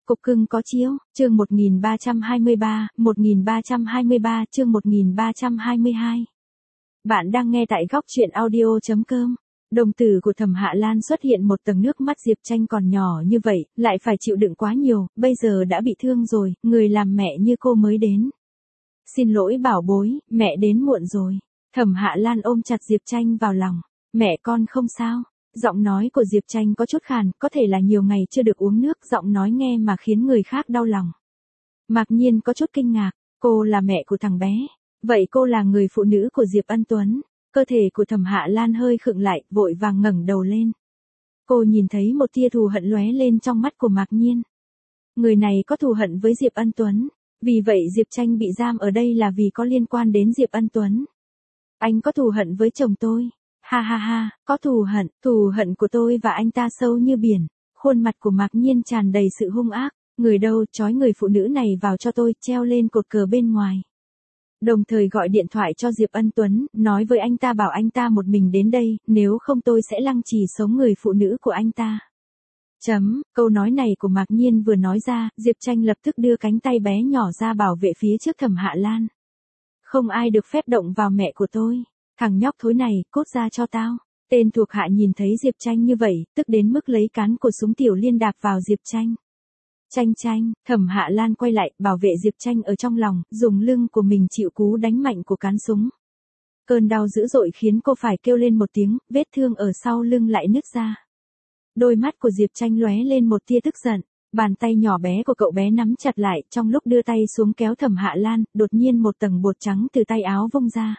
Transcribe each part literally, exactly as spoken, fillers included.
Cục cưng có chiếu, chương một nghìn ba trăm hai mươi ba, một nghìn ba trăm hai mươi ba, chương một nghìn ba trăm hai mươi hai. Bạn đang nghe tại góc truyện audio chấm com. Đồng tử của Thẩm Hạ Lan xuất hiện một tầng nước mắt. Diệp Tranh còn nhỏ như vậy, lại phải chịu đựng quá nhiều, bây giờ đã bị thương rồi, người làm mẹ như cô mới đến. Xin lỗi bảo bối, mẹ đến muộn rồi. Thẩm Hạ Lan ôm chặt Diệp Tranh vào lòng. Mẹ con không sao. Giọng nói của Diệp Tranh có chút khàn, có thể là nhiều ngày chưa được uống nước, giọng nói nghe mà khiến người khác đau lòng. Mạc Nhiên có chút kinh ngạc, cô là mẹ của thằng bé. Vậy cô là người phụ nữ của Diệp Ân Tuấn. Cơ thể của Thẩm Hạ Lan hơi khựng lại, vội vàng ngẩng đầu lên. Cô nhìn thấy một tia thù hận lóe lên trong mắt của Mạc Nhiên. Người này có thù hận với Diệp Ân Tuấn. Vì vậy Diệp Tranh bị giam ở đây là vì có liên quan đến Diệp Ân Tuấn. Anh có thù hận với chồng tôi. Ha ha ha, có thù hận, thù hận của tôi và anh ta sâu như biển. Khuôn mặt của Mạc Nhiên tràn đầy sự hung ác. Người đâu, trói người phụ nữ này vào cho tôi, treo lên cột cờ bên ngoài. Đồng thời gọi điện thoại cho Diệp Ân Tuấn, nói với anh ta bảo anh ta một mình đến đây, nếu không tôi sẽ lăng trì sống người phụ nữ của anh ta. Chấm, câu nói này của Mạc Nhiên vừa nói ra, Diệp Tranh lập tức đưa cánh tay bé nhỏ ra bảo vệ phía trước Thẩm Hạ Lan. Không ai được phép động vào mẹ của tôi. Thằng nhóc thối này, cốt ra cho tao. Tên thuộc hạ nhìn thấy Diệp Tranh như vậy, tức đến mức lấy cán của súng tiểu liên đạp vào Diệp Tranh. Tranh tranh, Thẩm Hạ Lan quay lại, bảo vệ Diệp Tranh ở trong lòng, dùng lưng của mình chịu cú đánh mạnh của cán súng. Cơn đau dữ dội khiến cô phải kêu lên một tiếng, vết thương ở sau lưng lại nứt ra. Đôi mắt của Diệp Tranh lóe lên một tia tức giận, bàn tay nhỏ bé của cậu bé nắm chặt lại, trong lúc đưa tay xuống kéo Thẩm Hạ Lan, đột nhiên một tầng bột trắng từ tay áo vung ra.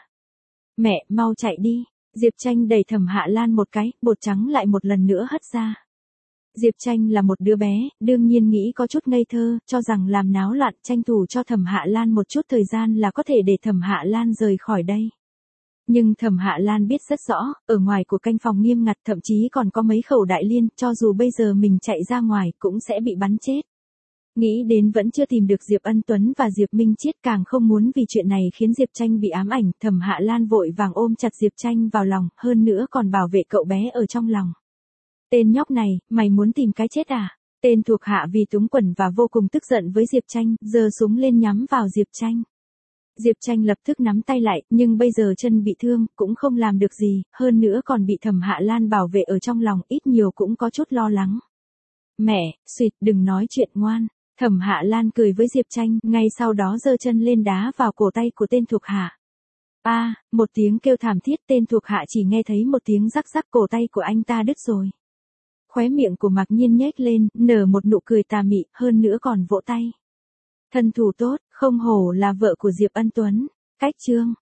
Mẹ, mau chạy đi. Diệp Tranh đẩy Thẩm Hạ Lan một cái, bột trắng lại một lần nữa hất ra. Diệp Tranh là một đứa bé, đương nhiên nghĩ có chút ngây thơ, cho rằng làm náo loạn, tranh thủ cho Thẩm Hạ Lan một chút thời gian là có thể để Thẩm Hạ Lan rời khỏi đây. Nhưng Thẩm Hạ Lan biết rất rõ, ở ngoài của canh phòng nghiêm ngặt thậm chí còn có mấy khẩu đại liên, cho dù bây giờ mình chạy ra ngoài cũng sẽ bị bắn chết. Nghĩ đến vẫn chưa tìm được Diệp Ân Tuấn và Diệp Minh Chiết, càng không muốn vì chuyện này khiến Diệp Tranh bị ám ảnh. Thẩm Hạ Lan vội vàng ôm chặt Diệp Tranh vào lòng, hơn nữa còn bảo vệ cậu bé ở trong lòng. Tên nhóc này, mày muốn tìm cái chết à? Tên thuộc hạ vì túng quẫn và vô cùng tức giận với Diệp Tranh, giơ súng lên nhắm vào Diệp Tranh. Diệp Tranh lập tức nắm tay lại, nhưng bây giờ chân bị thương, cũng không làm được gì, hơn nữa còn bị Thẩm Hạ Lan bảo vệ ở trong lòng, ít nhiều cũng có chút lo lắng. Mẹ, xuyệt, đừng nói chuyện ngoan. Thẩm Hạ Lan cười với Diệp Tranh, ngay sau đó giơ chân lên đá vào cổ tay của tên thuộc hạ. A, à, một tiếng kêu thảm thiết, tên thuộc hạ chỉ nghe thấy một tiếng rắc rắc, cổ tay của anh ta đứt rồi. Khóe miệng của Mạc Nhiên nhếch lên, nở một nụ cười tà mị, hơn nữa còn vỗ tay. Thân thủ tốt, không hổ là vợ của Diệp Ân Tuấn. Cách chương.